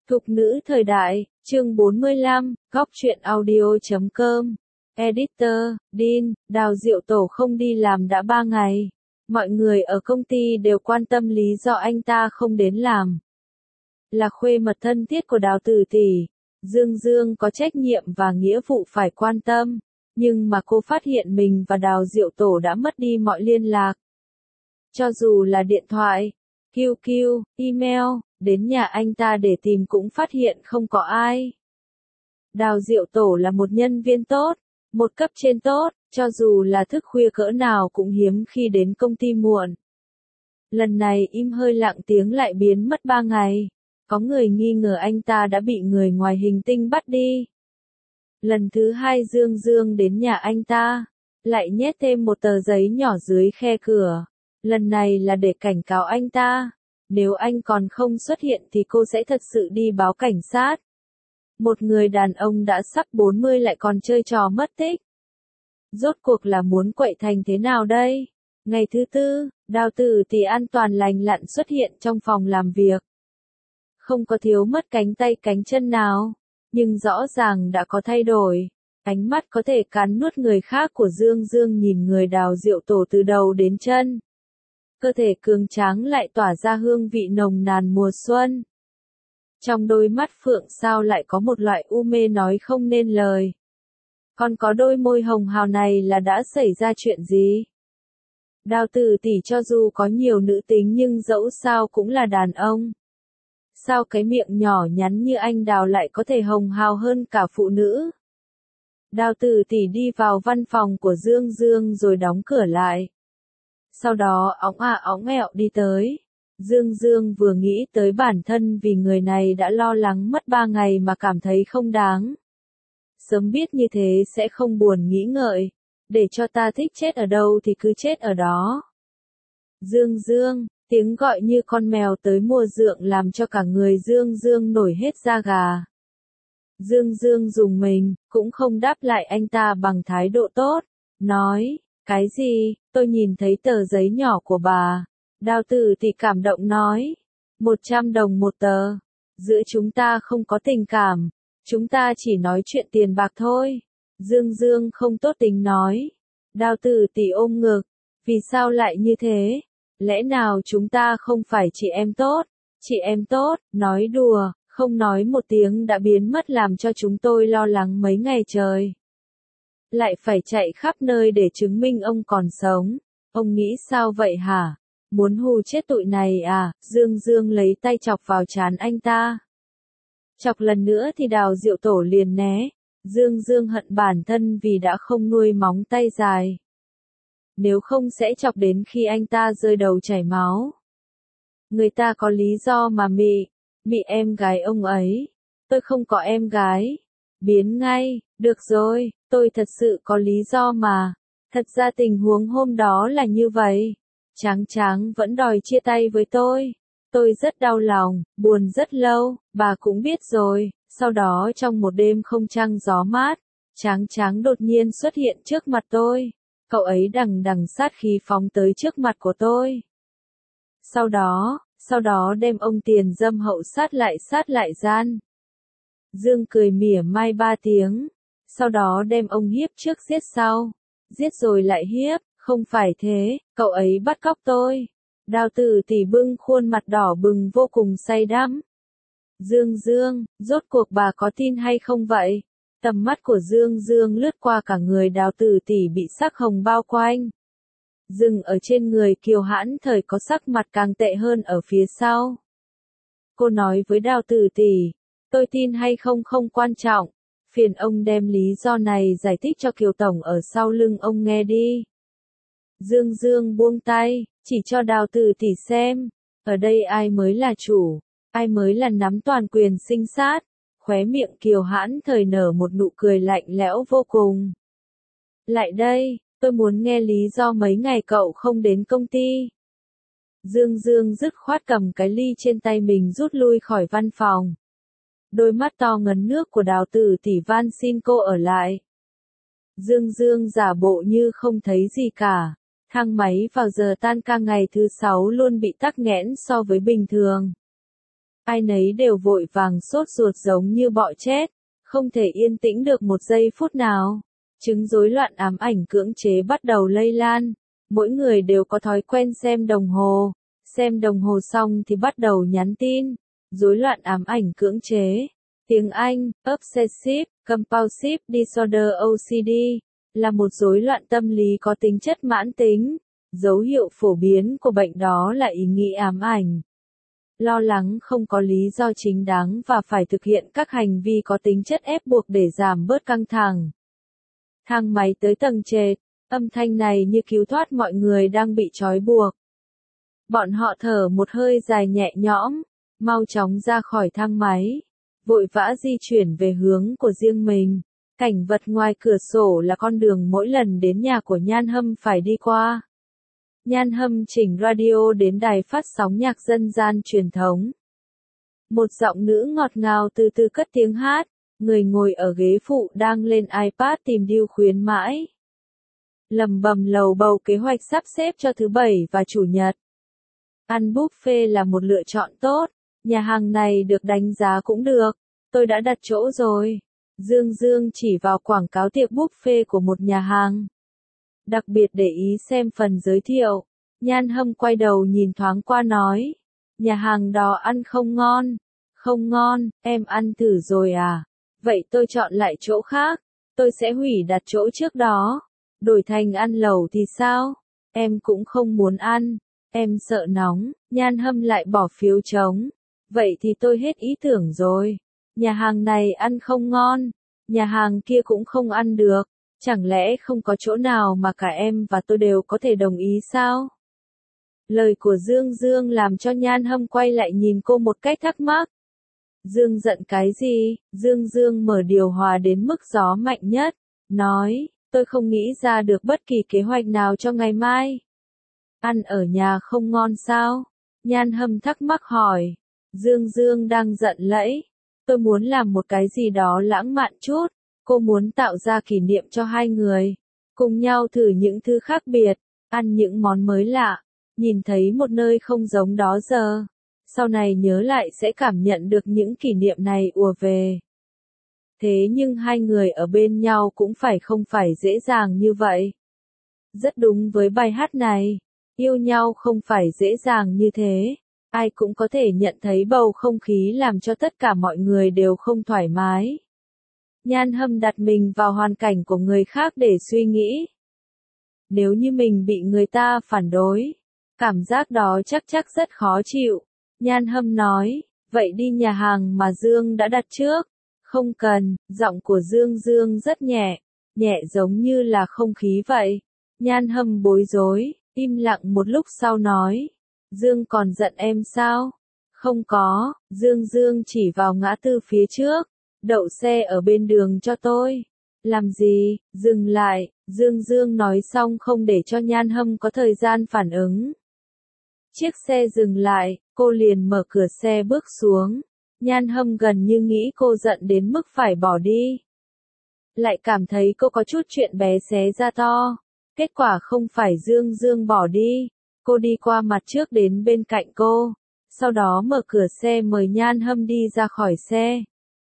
Thục nữ thời đại, chương 45, góc truyện audio.com. Editor, Dean, Đào Diệu Tổ không đi làm đã 3 ngày. Mọi người ở công ty đều quan tâm lý do anh ta không đến làm. Là khuê mật thân thiết của Đào Tử Tỷ, Dương Dương có trách nhiệm và nghĩa vụ phải quan tâm. Nhưng mà cô phát hiện mình và Đào Diệu Tổ đã mất đi mọi liên lạc. Cho dù là điện thoại, QQ, email, đến nhà anh ta để tìm cũng phát hiện không có ai. Đào Diệu Tổ là một nhân viên tốt, một cấp trên tốt, cho dù là thức khuya cỡ nào cũng hiếm khi đến công ty muộn. Lần này im hơi lặng tiếng lại biến mất 3 ngày. Có người nghi ngờ anh ta đã bị người ngoài hành tinh bắt đi. Lần thứ 2 Dương Dương đến nhà anh ta, lại nhét thêm một tờ giấy nhỏ dưới khe cửa. Lần này là để cảnh cáo anh ta. Nếu anh còn không xuất hiện thì cô sẽ thật sự đi báo cảnh sát. Một người đàn ông đã sắp 40 lại còn chơi trò mất tích. Rốt cuộc là muốn quậy thành thế nào đây? Ngày thứ 4, Đào Tử Tỷ an toàn lành lặn xuất hiện trong phòng làm việc. Không có thiếu mất cánh tay cánh chân nào, nhưng rõ ràng đã có thay đổi. Ánh mắt có thể cắn nuốt người khác của Dương Dương nhìn người Đào Diệu Tổ từ đầu đến chân. Cơ thể cường tráng lại tỏa ra hương vị nồng nàn mùa xuân. Trong đôi mắt Phượng Sao lại có một loại u mê nói không nên lời. Còn có đôi môi hồng hào này là đã xảy ra chuyện gì? Đào Tử Tỷ cho dù có nhiều nữ tính nhưng dẫu sao cũng là đàn ông. Sao cái miệng nhỏ nhắn như anh Đào lại có thể hồng hào hơn cả phụ nữ? Đào Tử Tỷ đi vào văn phòng của Dương Dương rồi đóng cửa lại. Sau đó óng ẹo đi tới. Dương Dương vừa nghĩ tới bản thân vì người này đã lo lắng mất 3 ngày mà cảm thấy không đáng. Sớm biết như thế sẽ không buồn nghĩ ngợi. Để cho ta thích chết ở đâu thì cứ chết ở đó. Dương Dương, tiếng gọi như con mèo tới mùa dượng làm cho cả người Dương Dương nổi hết da gà. Dương Dương rùng mình, cũng không đáp lại anh ta bằng thái độ tốt. Nói, cái gì, tôi nhìn thấy tờ giấy nhỏ của bà. Đào Tử Tỷ cảm động nói, 100 đồng một tờ. Giữa chúng ta không có tình cảm, chúng ta chỉ nói chuyện tiền bạc thôi. Dương Dương không tốt tính nói. Đào Tử Tỷ ôm ngực, vì sao lại như thế? Lẽ nào chúng ta không phải chị em tốt? Chị em tốt, nói đùa, không nói một tiếng đã biến mất làm cho chúng tôi lo lắng mấy ngày trời. Lại phải chạy khắp nơi để chứng minh ông còn sống. Ông nghĩ sao vậy hả? Muốn hù chết tụi này à? Dương Dương lấy tay chọc vào trán anh ta. Chọc lần nữa thì Đào Diệu Tổ liền né. Dương Dương hận bản thân vì đã không nuôi móng tay dài. Nếu không sẽ chọc đến khi anh ta rơi đầu chảy máu. Người ta có lý do mà mị em gái ông ấy. Tôi không có em gái. Biến ngay, được rồi, tôi thật sự có lý do mà. Thật ra tình huống hôm đó là như vậy. Tráng Tráng vẫn đòi chia tay với tôi. Tôi rất đau lòng, buồn rất lâu, bà cũng biết rồi. Sau đó trong một đêm không trăng gió mát, Tráng Tráng đột nhiên xuất hiện trước mặt tôi. Cậu ấy đằng đằng sát khí phóng tới trước mặt của tôi. Sau đó đem ông tiền dâm hậu sát lại gian. Dương cười mỉa mai 3 tiếng. Sau đó đem ông hiếp trước giết sau. Giết rồi lại hiếp, không phải thế, cậu ấy bắt cóc tôi. Đào Tử Tỷ bưng khuôn mặt đỏ bừng vô cùng say đắm. Dương Dương, rốt cuộc bà có tin hay không vậy? Tầm mắt của Dương Dương lướt qua cả người Đào Tử Tỷ bị sắc hồng bao quanh. Dừng ở trên người Kiều Hãn Thời có sắc mặt càng tệ hơn ở phía sau. Cô nói với Đào Tử Tỷ, tôi tin hay không không quan trọng. Phiền ông đem lý do này giải thích cho Kiều Tổng ở sau lưng ông nghe đi. Dương Dương buông tay, chỉ cho Đào Tử Tỷ xem. Ở đây ai mới là chủ, ai mới là nắm toàn quyền sinh sát. Khóe miệng Kiều Hãn Thời nở một nụ cười lạnh lẽo vô cùng. Lại đây, tôi muốn nghe lý do mấy ngày cậu không đến công ty. Dương Dương dứt khoát cầm cái ly trên tay mình rút lui khỏi văn phòng. Đôi mắt to ngấn nước của Đào Tử Tỷ van xin cô ở lại. Dương Dương giả bộ như không thấy gì cả. Thang máy vào giờ tan ca ngày thứ 6 luôn bị tắc nghẽn so với bình thường. Ai nấy đều vội vàng sốt ruột giống như bọ chết, không thể yên tĩnh được một giây phút nào. Chứng rối loạn ám ảnh cưỡng chế bắt đầu lây lan, mỗi người đều có thói quen xem đồng hồ xong thì bắt đầu nhắn tin. Rối loạn ám ảnh cưỡng chế, tiếng Anh, Obsessive Compulsive Disorder OCD, là một rối loạn tâm lý có tính chất mãn tính. Dấu hiệu phổ biến của bệnh đó là ý nghĩ ám ảnh, lo lắng không có lý do chính đáng và phải thực hiện các hành vi có tính chất ép buộc để giảm bớt căng thẳng. Thang máy tới tầng trệt, âm thanh này như cứu thoát mọi người đang bị trói buộc. Bọn họ thở một hơi dài nhẹ nhõm, mau chóng ra khỏi thang máy, vội vã di chuyển về hướng của riêng mình. Cảnh vật ngoài cửa sổ là con đường mỗi lần đến nhà của Nhan Hâm phải đi qua. Nhan Hâm chỉnh radio đến đài phát sóng nhạc dân gian truyền thống. Một giọng nữ ngọt ngào từ từ cất tiếng hát, người ngồi ở ghế phụ đang lên iPad tìm deal khuyến mãi. Lầm bầm lầu bầu kế hoạch sắp xếp cho thứ Bảy và Chủ nhật. Ăn buffet là một lựa chọn tốt, nhà hàng này được đánh giá cũng được, tôi đã đặt chỗ rồi. Dương Dương chỉ vào quảng cáo tiệc buffet của một nhà hàng. Đặc biệt để ý xem phần giới thiệu, Nhan Hâm quay đầu nhìn thoáng qua nói, nhà hàng đó ăn không ngon. Không ngon, em ăn thử rồi à? Vậy tôi chọn lại chỗ khác, tôi sẽ hủy đặt chỗ trước đó. Đổi thành ăn lẩu thì sao? Em cũng không muốn ăn, em sợ nóng. Nhan Hâm lại bỏ phiếu trống. Vậy thì tôi hết ý tưởng rồi. Nhà hàng này ăn không ngon, nhà hàng kia cũng không ăn được. Chẳng lẽ không có chỗ nào mà cả em và tôi đều có thể đồng ý sao? Lời của Dương Dương làm cho Nhan Hâm quay lại nhìn cô một cách thắc mắc. Dương giận cái gì? Dương Dương mở điều hòa đến mức gió mạnh nhất, nói, tôi không nghĩ ra được bất kỳ kế hoạch nào cho ngày mai. Ăn ở nhà không ngon sao? Nhan Hâm thắc mắc hỏi. Dương Dương đang giận lẫy. Tôi muốn làm một cái gì đó lãng mạn chút. Cô muốn tạo ra kỷ niệm cho hai người. Cùng nhau thử những thứ khác biệt. Ăn những món mới lạ. Nhìn thấy một nơi không giống đó giờ. Sau này nhớ lại sẽ cảm nhận được những kỷ niệm này ùa về. Thế nhưng hai người ở bên nhau cũng không phải dễ dàng như vậy. Rất đúng với bài hát này. Yêu nhau không phải dễ dàng như thế. Ai cũng có thể nhận thấy bầu không khí làm cho tất cả mọi người đều không thoải mái. Nhan Hâm đặt mình vào hoàn cảnh của người khác để suy nghĩ. Nếu như mình bị người ta phản đối, cảm giác đó chắc rất khó chịu. Nhan Hâm nói, vậy đi nhà hàng mà Dương đã đặt trước. Không cần, giọng của Dương Dương rất nhẹ, nhẹ giống như là không khí vậy. Nhan Hâm bối rối, im lặng một lúc sau nói, Dương còn giận em sao? Không có, Dương Dương chỉ vào ngã tư phía trước, đậu xe ở bên đường cho tôi. Làm gì? Dừng lại, Dương Dương nói xong không để cho Nhan Hâm có thời gian phản ứng. Chiếc xe dừng lại, cô liền mở cửa xe bước xuống. Nhan Hâm gần như nghĩ cô giận đến mức phải bỏ đi. Lại cảm thấy cô có chút chuyện bé xé ra to. Kết quả không phải Dương Dương bỏ đi. Cô đi qua mặt trước đến bên cạnh cô. Sau đó mở cửa xe mời Nhan Hâm đi ra khỏi xe.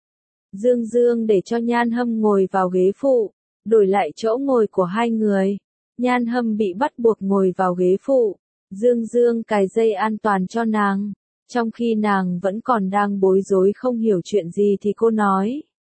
Dương Dương để cho Nhan Hâm ngồi vào ghế phụ. Đổi lại chỗ ngồi của hai người. Nhan Hâm bị bắt buộc ngồi vào ghế phụ. Dương Dương cài dây an toàn cho nàng. Trong khi nàng vẫn còn đang bối rối không hiểu chuyện gì thì cô nói.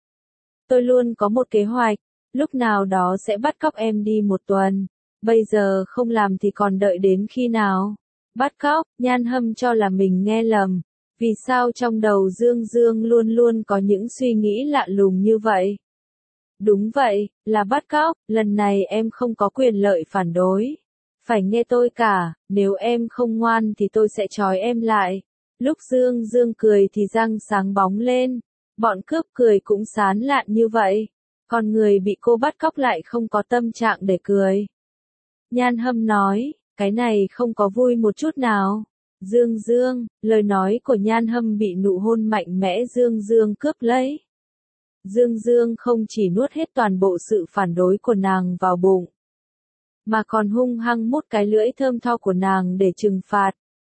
Tôi luôn có một kế hoạch, lúc nào đó sẽ bắt cóc em đi một tuần. Bây giờ không làm thì còn đợi đến khi nào? Bắt cóc, Nhan Hâm cho là mình nghe lầm. Vì sao trong đầu Dương Dương luôn luôn có những suy nghĩ lạ lùng như vậy? Đúng vậy, là bắt cóc, lần này em không có quyền lợi phản đối. Phải nghe tôi cả, nếu em không ngoan thì tôi sẽ trói em lại. Lúc Dương Dương cười thì răng sáng bóng lên. Bọn cướp cười cũng sán lạn như vậy. Còn người bị cô bắt cóc lại không có tâm trạng để cười. Nhan Hâm nói, cái này không có vui một chút nào. Dương Dương, lời nói của Nhan Hâm bị nụ hôn mạnh mẽ Dương Dương cướp lấy. Dương Dương không chỉ nuốt hết toàn bộ sự phản đối của nàng vào bụng, mà còn hung hăng mút cái lưỡi thơm tho của nàng để trừng phạt.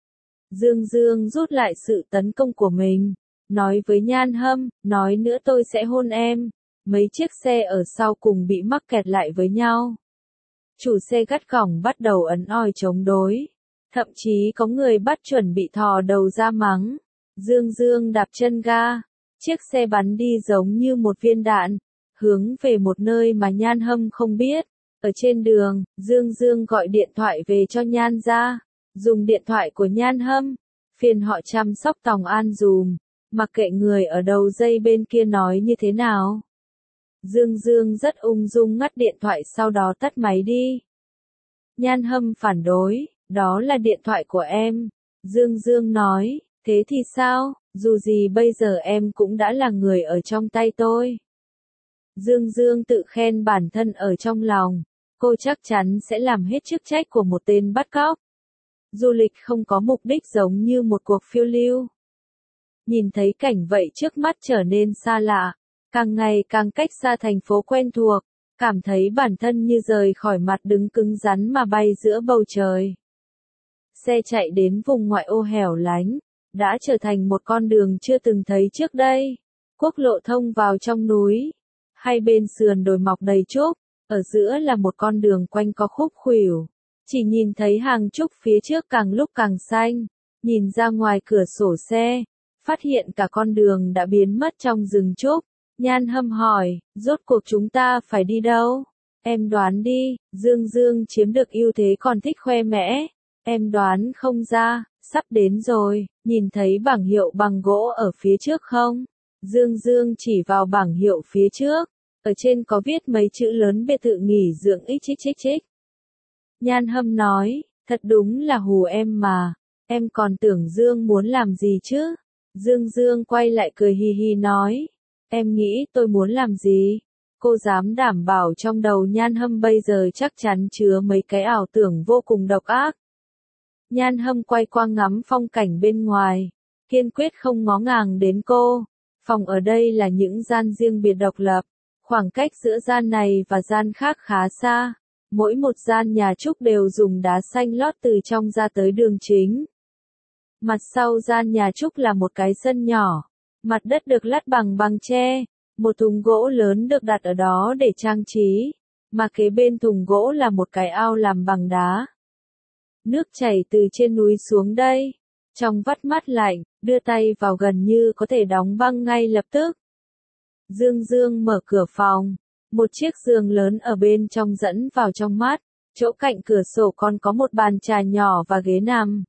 Dương Dương rút lại sự tấn công của mình, nói với Nhan Hâm, nói nữa tôi sẽ hôn em. Mấy chiếc xe ở sau cùng bị mắc kẹt lại với nhau. Chủ xe gắt gỏng bắt đầu ấn oi chống đối. Thậm chí có người bắt chuẩn bị thò đầu ra mắng. Dương Dương đạp chân ga. Chiếc xe bắn đi giống như một viên đạn, hướng về một nơi mà Nhan Hâm không biết. Ở trên đường, Dương Dương gọi điện thoại về cho Nhan gia, dùng điện thoại của Nhan Hâm, phiền họ chăm sóc Tòng An dùm, mặc kệ người ở đầu dây bên kia nói như thế nào. Dương Dương rất ung dung ngắt điện thoại sau đó tắt máy đi. Nhan Hâm phản đối, đó là điện thoại của em. Dương Dương nói, thế thì sao, dù gì bây giờ em cũng đã là người ở trong tay tôi. Dương Dương tự khen bản thân ở trong lòng, cô chắc chắn sẽ làm hết chức trách của một tên bắt cóc. Du lịch không có mục đích giống như một cuộc phiêu lưu. Nhìn thấy cảnh vậy trước mắt trở nên xa lạ, càng ngày càng cách xa thành phố quen thuộc, cảm thấy bản thân như rời khỏi mặt đứng cứng rắn mà bay giữa bầu trời. Xe chạy đến vùng ngoại ô hẻo lánh, đã trở thành một con đường chưa từng thấy trước đây. Quốc lộ thông vào trong núi, hai bên sườn đồi mọc đầy trúc, ở giữa là một con đường quanh co khúc khuỷu. Chỉ nhìn thấy hàng trúc phía trước càng lúc càng xanh, nhìn ra ngoài cửa sổ xe, phát hiện cả con đường đã biến mất trong rừng trúc. Nhan Hâm hỏi, rốt cuộc chúng ta phải đi đâu? Em đoán đi, Dương Dương chiếm được ưu thế còn thích khoe mẽ. Em đoán không ra, sắp đến rồi, nhìn thấy bảng hiệu bằng gỗ ở phía trước không? Dương Dương chỉ vào bảng hiệu phía trước, ở trên có viết mấy chữ lớn biệt thự nghỉ dưỡng XXXX. Nhan Hâm nói, thật đúng là hù em mà, em còn tưởng Dương muốn làm gì chứ? Dương Dương quay lại cười hi hi nói, em nghĩ tôi muốn làm gì? Cô dám đảm bảo trong đầu Nhan Hâm bây giờ chắc chắn chứa mấy cái ảo tưởng vô cùng độc ác. Nhan Hâm quay qua ngắm phong cảnh bên ngoài, kiên quyết không ngó ngàng đến cô. Phòng ở đây là những gian riêng biệt độc lập, khoảng cách giữa gian này và gian khác khá xa. Mỗi một gian nhà trúc đều dùng đá xanh lót từ trong ra tới đường chính. Mặt sau gian nhà trúc là một cái sân nhỏ, mặt đất được lát bằng băng tre, một thùng gỗ lớn được đặt ở đó để trang trí, mà kế bên thùng gỗ là một cái ao làm bằng đá. Nước chảy từ trên núi xuống đây, trong vắt mát lạnh, đưa tay vào gần như có thể đóng băng ngay lập tức. Dương Dương mở cửa phòng, một chiếc giường lớn ở bên trong dẫn vào trong mắt, chỗ cạnh cửa sổ còn có một bàn trà nhỏ và ghế nằm.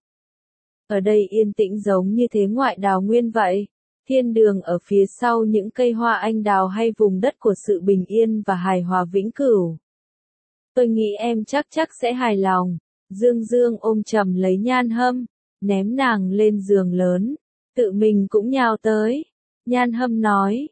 Ở đây yên tĩnh giống như thế ngoại đào nguyên vậy, thiên đường ở phía sau những cây hoa anh đào hay vùng đất của sự bình yên và hài hòa vĩnh cửu. Tôi nghĩ em chắc sẽ hài lòng. Dương Dương ôm chầm lấy Nhan Hâm, ném nàng lên giường lớn, tự mình cũng nhào tới. Nhan Hâm nói,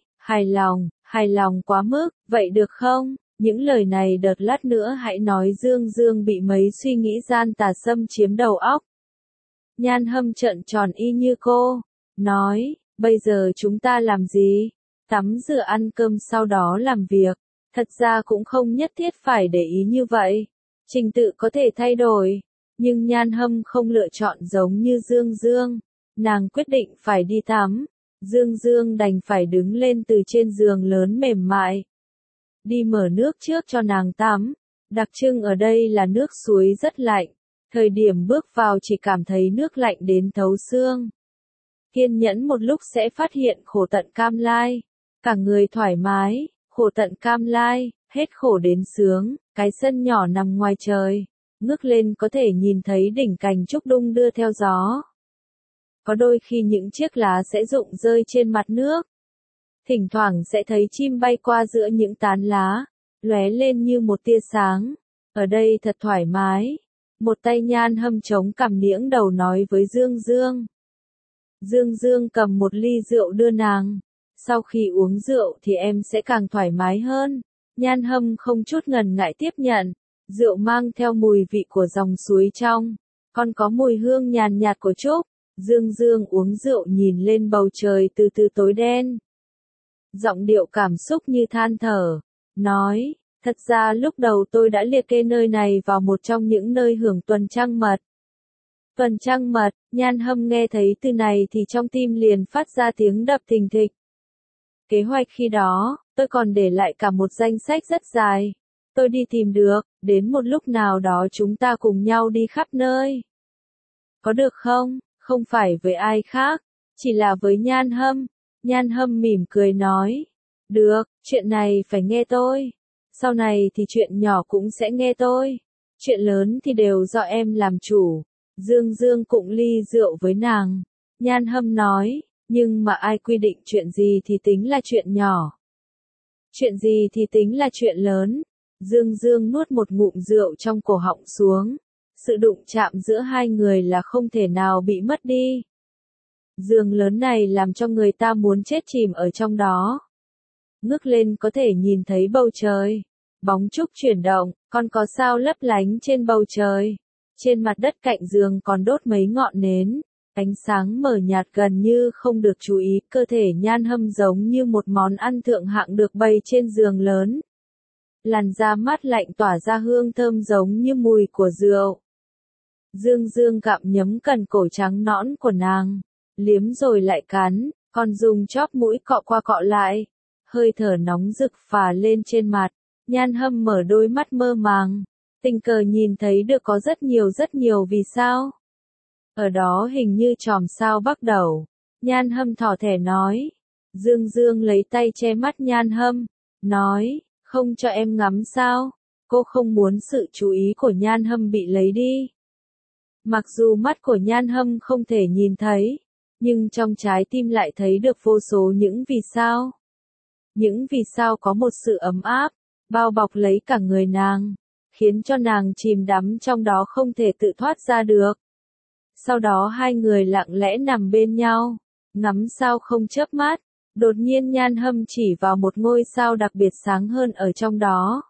hài lòng quá mức, vậy được không? Những lời này đợt lát nữa hãy nói. Dương Dương bị mấy suy nghĩ gian tà xâm chiếm đầu óc. Nhan Hâm trợn tròn y như cô, nói, bây giờ chúng ta làm gì? Tắm rửa ăn cơm sau đó làm việc. Thật ra cũng không nhất thiết phải để ý như vậy. Trình tự có thể thay đổi, nhưng Nhan Hâm không lựa chọn giống như Dương Dương. Nàng quyết định phải đi tắm. Dương Dương đành phải đứng lên từ trên giường lớn mềm mại. Đi mở nước trước cho nàng tắm. Đặc trưng ở đây là nước suối rất lạnh. Thời điểm bước vào chỉ cảm thấy nước lạnh đến thấu xương. Kiên nhẫn một lúc sẽ phát hiện khổ tận cam lai. Cả người thoải mái, khổ tận cam lai, hết khổ đến sướng. Cái sân nhỏ nằm ngoài trời, ngước lên có thể nhìn thấy đỉnh cành trúc đung đưa theo gió. Có đôi khi những chiếc lá sẽ rụng rơi trên mặt nước. Thỉnh thoảng sẽ thấy chim bay qua giữa những tán lá, lóe lên như một tia sáng. Ở đây thật thoải mái. Một tay Nhan Hâm chống cằm niễng đầu nói với Dương Dương. Dương Dương cầm một ly rượu đưa nàng. Sau khi uống rượu thì em sẽ càng thoải mái hơn. Nhan Hâm không chút ngần ngại tiếp nhận. Rượu mang theo mùi vị của dòng suối trong, còn có mùi hương nhàn nhạt của trúc. Dương Dương uống rượu nhìn lên bầu trời từ từ tối đen. Giọng điệu cảm xúc như than thở, nói, thật ra lúc đầu tôi đã liệt kê nơi này vào một trong những nơi hưởng tuần trăng mật. Tuần trăng mật, Nhan Hâm nghe thấy từ này thì trong tim liền phát ra tiếng đập thình thịch. Kế hoạch khi đó, tôi còn để lại cả một danh sách rất dài. Tôi đi tìm được, đến một lúc nào đó chúng ta cùng nhau đi khắp nơi. Có được không? Không phải với ai khác, chỉ là với Nhan Hâm. Nhan Hâm mỉm cười nói. Được, chuyện này phải nghe tôi. Sau này thì chuyện nhỏ cũng sẽ nghe tôi. Chuyện lớn thì đều do em làm chủ. Dương Dương cụng ly rượu với nàng. Nhan Hâm nói, nhưng mà ai quy định chuyện gì thì tính là chuyện nhỏ. Chuyện gì thì tính là chuyện lớn. Dương Dương nuốt một ngụm rượu trong cổ họng xuống. Sự đụng chạm giữa hai người là không thể nào bị mất đi. Giường lớn này làm cho người ta muốn chết chìm ở trong đó. Ngước lên có thể nhìn thấy bầu trời. Bóng trúc chuyển động, còn có sao lấp lánh trên bầu trời. Trên mặt đất cạnh giường còn đốt mấy ngọn nến. Ánh sáng mờ nhạt gần như không được chú ý, cơ thể Nhan Hâm giống như một món ăn thượng hạng được bày trên giường lớn. Làn da mát lạnh tỏa ra hương thơm giống như mùi của rượu. Dương Dương gặm nhấm cần cổ trắng nõn của nàng, liếm rồi lại cắn, còn dùng chóp mũi cọ qua cọ lại. Hơi thở nóng rực phả lên trên mặt, Nhan Hâm mở đôi mắt mơ màng, tình cờ nhìn thấy được có rất nhiều vì sao. Ở đó hình như chòm sao bắt đầu. Nhan Hâm thỏ thẻ nói. Dương Dương lấy tay che mắt Nhan Hâm, nói, không cho em ngắm sao. Cô không muốn sự chú ý của Nhan Hâm bị lấy đi. Mặc dù mắt của Nhan Hâm không thể nhìn thấy, nhưng trong trái tim lại thấy được vô số những vì sao. Những vì sao có một sự ấm áp, bao bọc lấy cả người nàng, khiến cho nàng chìm đắm trong đó không thể tự thoát ra được. Sau đó hai người lặng lẽ nằm bên nhau, ngắm sao không chớp mắt. Đột nhiên Nhan Hâm chỉ vào một ngôi sao đặc biệt sáng hơn ở trong đó.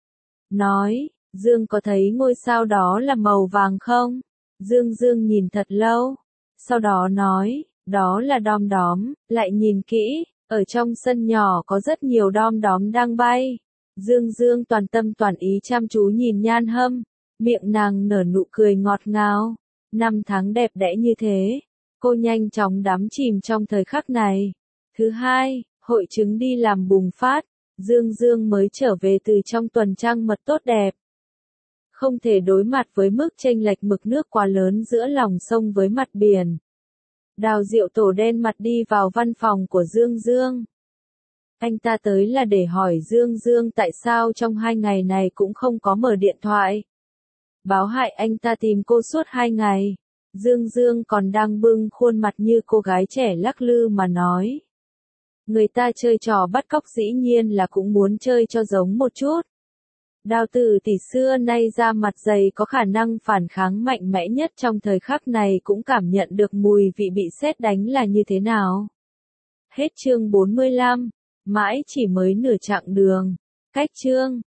Nói, Dương có thấy ngôi sao đó là màu vàng không? Dương Dương nhìn thật lâu. Sau đó nói, đó là đom đóm, lại nhìn kỹ, ở trong sân nhỏ có rất nhiều đom đóm đang bay. Dương Dương toàn tâm toàn ý chăm chú nhìn Nhan Hâm, miệng nàng nở nụ cười ngọt ngào. Năm tháng đẹp đẽ như thế, cô nhanh chóng đắm chìm trong thời khắc này. Thứ hai, hội chứng đi làm bùng phát, Dương Dương mới trở về từ trong tuần trăng mật tốt đẹp. Không thể đối mặt với mức chênh lệch mực nước quá lớn giữa lòng sông với mặt biển. Đào Diệu Tổ đen mặt đi vào văn phòng của Dương Dương. Anh ta tới là để hỏi Dương Dương tại sao trong 2 ngày này cũng không có mở điện thoại. Báo hại anh ta tìm cô suốt 2 ngày. Dương Dương còn đang bưng khuôn mặt như cô gái trẻ lắc lư mà nói. Người ta chơi trò bắt cóc dĩ nhiên là cũng muốn chơi cho giống một chút. Đào Tử tỷ xưa nay da mặt dày có khả năng phản kháng mạnh mẽ nhất trong thời khắc này cũng cảm nhận được mùi vị bị sét đánh là như thế nào. Hết chương 45, mãi chỉ mới nửa chặng đường. Cách chương